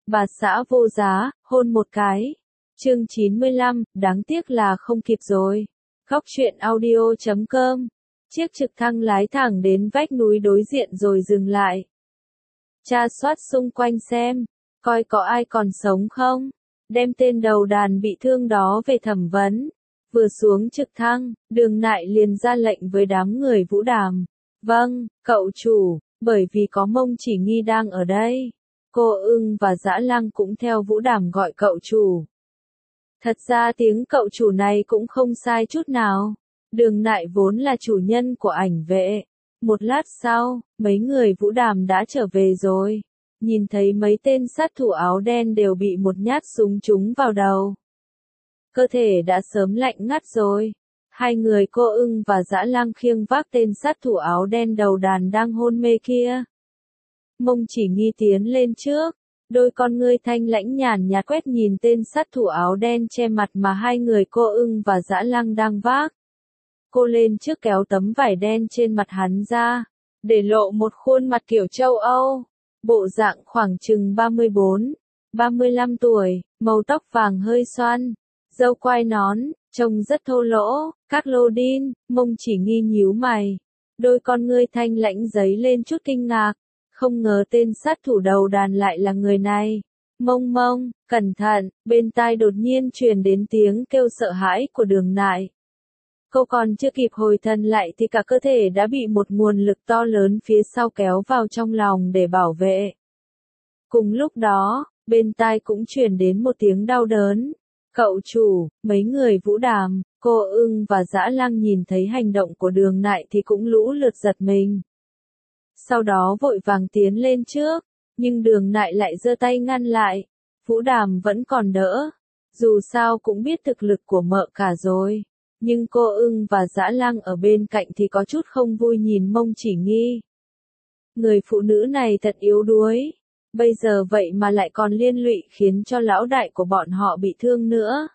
Bà xã vô giá, hôn một cái. Chương 95, đáng tiếc là không kịp rồi. Góc truyện audio.com. Chiếc trực thăng lái thẳng đến vách núi đối diện rồi dừng lại. Tra soát xung quanh xem, coi có ai còn sống không. Đem tên đầu đàn bị thương đó về thẩm vấn. Vừa xuống trực thăng, Đường Nại liền ra lệnh với đám người Vũ Đàm. Vâng, cậu chủ, bởi vì có Mông Chỉ Nghi đang ở đây. Cô Ưng và Dã Lăng cũng theo Vũ Đàm gọi cậu chủ. Thật ra tiếng cậu chủ này cũng không sai chút nào. Đường Nại vốn là chủ nhân của ảnh vệ. Một lát sau, mấy người Vũ Đàm đã trở về rồi. Nhìn thấy mấy tên sát thủ áo đen đều bị một nhát súng trúng vào đầu. Cơ thể đã sớm lạnh ngắt rồi. Hai người cô Ưng và Dã Lăng khiêng vác tên sát thủ áo đen đầu đàn đang hôn mê kia. Mông Chỉ Nghi tiến lên trước, đôi con ngươi thanh lãnh nhàn nhạt quét nhìn tên sát thủ áo đen che mặt mà hai người cô Ưng và Dã Lăng đang vác. Cô lên trước kéo tấm vải đen trên mặt hắn ra, để lộ một khuôn mặt kiểu châu Âu, bộ dạng khoảng chừng 34, 35 tuổi, màu tóc vàng hơi xoăn, râu quai nón, trông rất thô lỗ. Các lô đin, Mông Chỉ Nghi nhíu mày, đôi con ngươi thanh lãnh giấy lên chút kinh ngạc. Không ngờ tên sát thủ đầu đàn lại là người này. Mông Mông, cẩn thận, bên tai đột nhiên truyền đến tiếng kêu sợ hãi của Đường Nại. Cô còn chưa kịp hồi thần lại thì cả cơ thể đã bị một nguồn lực to lớn phía sau kéo vào trong lòng để bảo vệ. Cùng lúc đó, bên tai cũng truyền đến một tiếng đau đớn. Cậu chủ, mấy người Vũ Đàm, cô Ưng và Dã Lăng nhìn thấy hành động của Đường Nại thì cũng lũ lượt giật mình. Sau đó vội vàng tiến lên trước, nhưng Đường Nại lại giơ tay ngăn lại. Vũ Đàm vẫn còn đỡ, dù sao cũng biết thực lực của mợ cả rồi. Nhưng cô Ưng và Dã Lăng ở bên cạnh thì có chút không vui nhìn Mông Chỉ Nghi. Người phụ nữ này thật yếu đuối, bây giờ vậy mà lại còn liên lụy khiến cho lão đại của bọn họ bị thương nữa.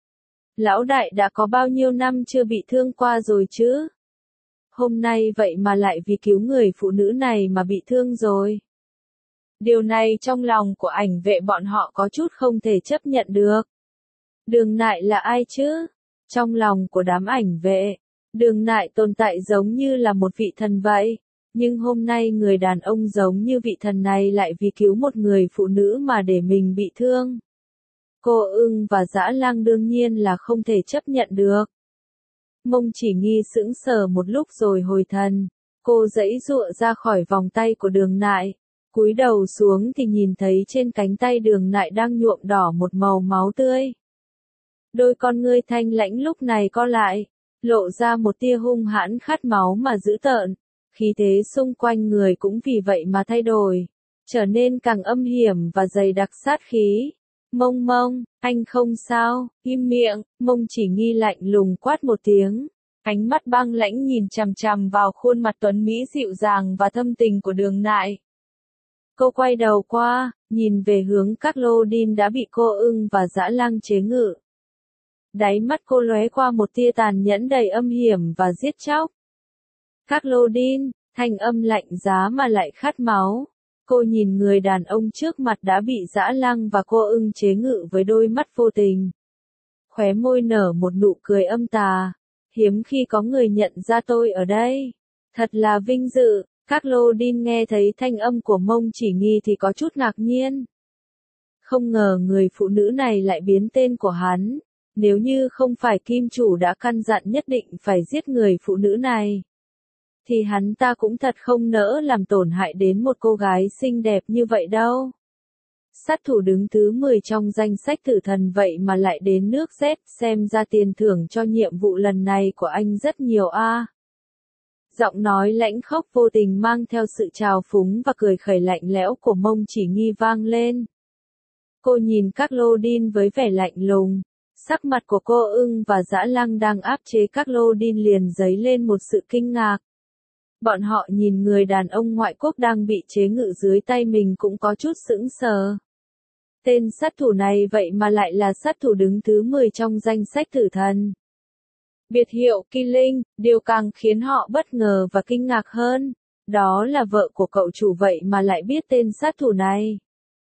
Lão đại đã có bao nhiêu năm chưa bị thương qua rồi chứ? Hôm nay vậy mà lại vì cứu người phụ nữ này mà bị thương rồi. Điều này trong lòng của ảnh vệ bọn họ có chút không thể chấp nhận được. Đường Nại là ai chứ? Trong lòng của đám ảnh vệ, Đường Nại tồn tại giống như là một vị thần vậy. Nhưng hôm nay người đàn ông giống như vị thần này lại vì cứu một người phụ nữ mà để mình bị thương. Cô Ưng và Dã Lăng đương nhiên là không thể chấp nhận được. Mông Chỉ Nghi sững sờ một lúc rồi hồi thần. Cô giãy giụa ra khỏi vòng tay của Đường Nại. Cúi đầu xuống thì nhìn thấy trên cánh tay Đường Nại đang nhuộm đỏ một màu máu tươi. Đôi con ngươi thanh lãnh lúc này co lại, lộ ra một tia hung hãn khát máu mà dữ tợn. Khí thế xung quanh người cũng vì vậy mà thay đổi, trở nên càng âm hiểm và dày đặc sát khí. Mông Mông, anh không sao, im miệng. Mông Chỉ Nghi lạnh lùng quát một tiếng, ánh mắt băng lãnh nhìn chằm chằm vào khuôn mặt tuấn mỹ dịu dàng và thâm tình của Đường Nại. Cô quay đầu qua, nhìn về hướng các lô đin đã bị cô Ưng và Dã Lăng chế ngự. Đáy mắt cô lóe qua một tia tàn nhẫn đầy âm hiểm và giết chóc. Các lô đin, thanh âm lạnh giá mà lại khát máu. Cô nhìn người đàn ông trước mặt đã bị Dã Lăng và cô Ưng chế ngự với đôi mắt vô tình. Khóe môi nở một nụ cười âm tà. Hiếm khi có người nhận ra tôi ở đây. Thật là vinh dự. Các lô đin nghe thấy thanh âm của Mông Chỉ Nghi thì có chút ngạc nhiên. Không ngờ người phụ nữ này lại biến tên của hắn. Nếu như không phải kim chủ đã căn dặn nhất định phải giết người phụ nữ này, thì hắn ta cũng thật không nỡ làm tổn hại đến một cô gái xinh đẹp như vậy đâu. Sát thủ đứng thứ 10 trong danh sách tử thần vậy mà lại đến nước Z, xem ra tiền thưởng cho nhiệm vụ lần này của anh rất nhiều a. Giọng nói lãnh khốc vô tình mang theo sự trào phúng và cười khẩy lạnh lẽo của Mông Chỉ Nghi vang lên. Cô nhìn các lô đin với vẻ lạnh lùng. Sắc mặt của cô Ưng và Dã Lăng đang áp chế các lô đin liền dấy lên một sự kinh ngạc. Bọn họ nhìn người đàn ông ngoại quốc đang bị chế ngự dưới tay mình cũng có chút sững sờ. Tên sát thủ này vậy mà lại là sát thủ đứng thứ 10 trong danh sách tử thần. Biệt hiệu Killing, điều càng khiến họ bất ngờ và kinh ngạc hơn, đó là vợ của cậu chủ vậy mà lại biết tên sát thủ này.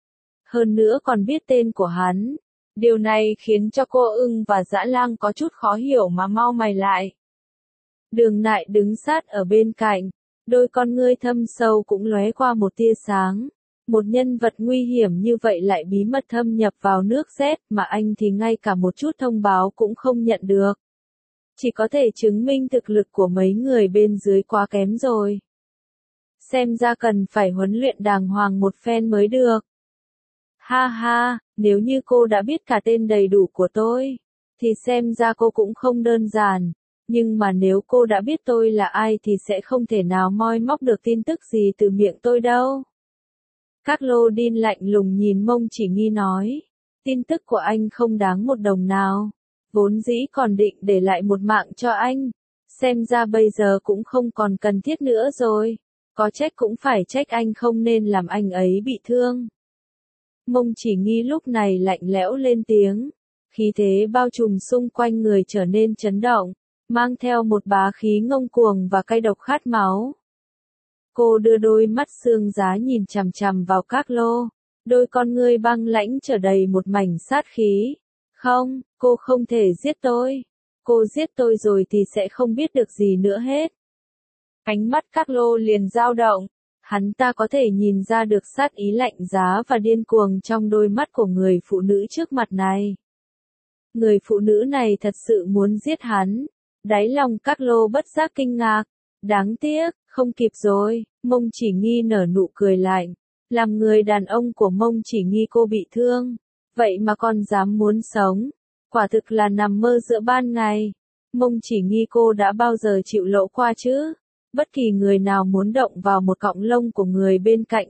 hơn nữa còn biết tên của hắn. Điều này khiến cho cô ưng và dã lang có chút khó hiểu mà mau mày lại. Đường Nại đứng sát ở bên cạnh, đôi con ngươi thâm sâu cũng lóe qua một tia sáng. Một nhân vật nguy hiểm như vậy lại bí mật thâm nhập vào nước Z mà anh thì ngay cả một chút thông báo cũng không nhận được. Chỉ có thể chứng minh thực lực của mấy người bên dưới quá kém rồi. Xem ra cần phải huấn luyện đàng hoàng một phen mới được. Ha ha, nếu như cô đã biết cả tên đầy đủ của tôi, thì xem ra cô cũng không đơn giản. Nhưng mà nếu cô đã biết tôi là ai thì sẽ không thể nào moi móc được tin tức gì từ miệng tôi đâu. Các lô đin lạnh lùng nhìn Mông Chỉ Nghi nói. Tin tức của anh không đáng một đồng nào. Vốn dĩ còn định để lại một mạng cho anh. Xem ra bây giờ cũng không còn cần thiết nữa rồi. Có trách cũng phải trách anh không nên làm anh ấy bị thương. Mông Chỉ Nghi lúc này lạnh lẽo lên tiếng. Khí thế bao trùm xung quanh người trở nên chấn động, mang theo một bá khí ngông cuồng và cay độc khát máu. Cô đưa đôi mắt xương giá nhìn chằm chằm vào Các Lô, đôi con ngươi băng lãnh trở đầy một mảnh sát khí. Không, cô không thể giết tôi. Cô giết tôi rồi thì sẽ không biết được gì nữa hết. Ánh mắt Các Lô liền dao động. Hắn ta có thể nhìn ra được sát ý lạnh giá và điên cuồng trong đôi mắt của người phụ nữ trước mặt này. Người phụ nữ này thật sự muốn giết hắn. Đáy lòng Các Lô bất giác kinh ngạc. Đáng tiếc, không kịp rồi. Mông Chỉ Nghi nở nụ cười lạnh. Làm người đàn ông của Mông Chỉ Nghi cô bị thương. Vậy mà còn dám muốn sống. Quả thực là nằm mơ giữa ban ngày. Mông Chỉ Nghi cô đã bao giờ chịu lỗ qua chứ? Bất kỳ người nào muốn động vào một cọng lông của người bên cạnh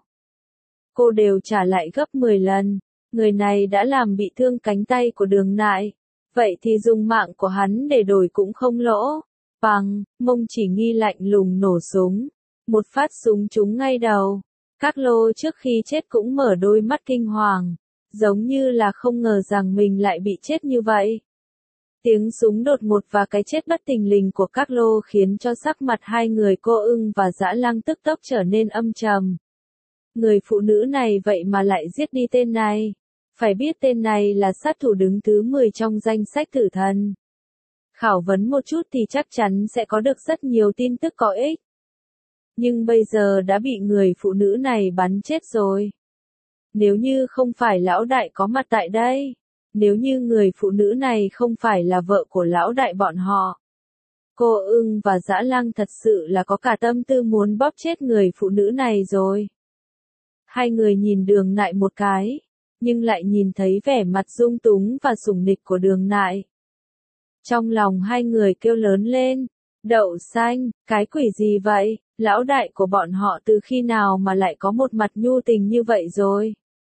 cô đều trả lại gấp 10 lần. Người này đã làm bị thương cánh tay của Đường Nại. Vậy thì dùng mạng của hắn để đổi cũng không lỗ. Bằng, Mông Chỉ Nghi lạnh lùng nổ súng. Một phát súng trúng ngay đầu. Các Lô trước khi chết cũng mở đôi mắt kinh hoàng. Giống như là không ngờ rằng mình lại bị chết như vậy. Tiếng súng đột ngột và cái chết bất thình lình của Các Lô khiến cho sắc mặt hai người cô ưng và dã lang tức tốc trở nên âm trầm. Người phụ nữ này vậy mà lại giết đi tên này. Phải biết tên này là sát thủ đứng thứ 10 trong danh sách tử thần. Khảo vấn một chút thì chắc chắn sẽ có được rất nhiều tin tức có ích. Nhưng bây giờ đã bị người phụ nữ này bắn chết rồi. Nếu như không phải lão đại có mặt tại đây. Nếu như người phụ nữ này không phải là vợ của lão đại bọn họ. Cô ưng và dã lang thật sự là có cả tâm tư muốn bóp chết người phụ nữ này rồi. Hai người nhìn Đường Nại một cái. Nhưng lại nhìn thấy vẻ mặt dung túng và sủng nịch của Đường Nại. Trong lòng hai người kêu lớn lên. Đậu xanh, cái quỷ gì vậy? Lão đại của bọn họ từ khi nào mà lại có một mặt nhu tình như vậy rồi?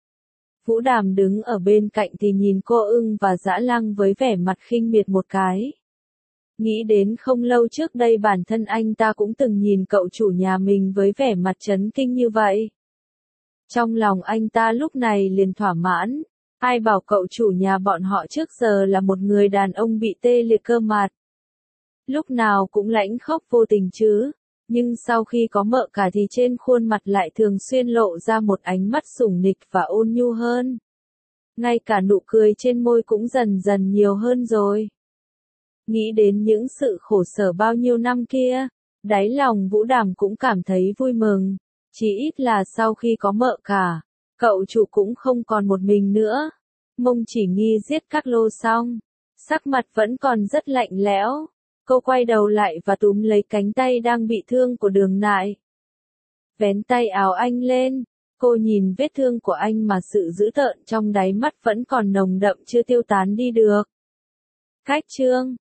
Vũ Đàm đứng ở bên cạnh thì nhìn cô ưng và dã lang với vẻ mặt khinh miệt một cái. Nghĩ đến không lâu trước đây bản thân anh ta cũng từng nhìn cậu chủ nhà mình với vẻ mặt chấn kinh như vậy. Trong lòng anh ta lúc này liền thỏa mãn. Ai bảo cậu chủ nhà bọn họ trước giờ là một người đàn ông bị tê liệt cơ mặt. Lúc nào cũng lãnh khốc vô tình chứ. Nhưng sau khi có mợ cả thì trên khuôn mặt lại thường xuyên lộ ra một ánh mắt sủng nịch và ôn nhu hơn. Ngay cả nụ cười trên môi cũng dần dần nhiều hơn rồi. Nghĩ đến những sự khổ sở bao nhiêu năm kia, đáy lòng Vũ Đàm cũng cảm thấy vui mừng. Chỉ ít là sau khi có mợ cả, cậu chủ cũng không còn một mình nữa. Mông Chỉ Nghi giết Các Lô xong, sắc mặt vẫn còn rất lạnh lẽo. Cô quay đầu lại và túm lấy cánh tay đang bị thương của Đường Nại. Vén tay áo anh lên, cô nhìn vết thương của anh mà sự dữ tợn trong đáy mắt vẫn còn nồng đậm chưa tiêu tán đi được. Cách chương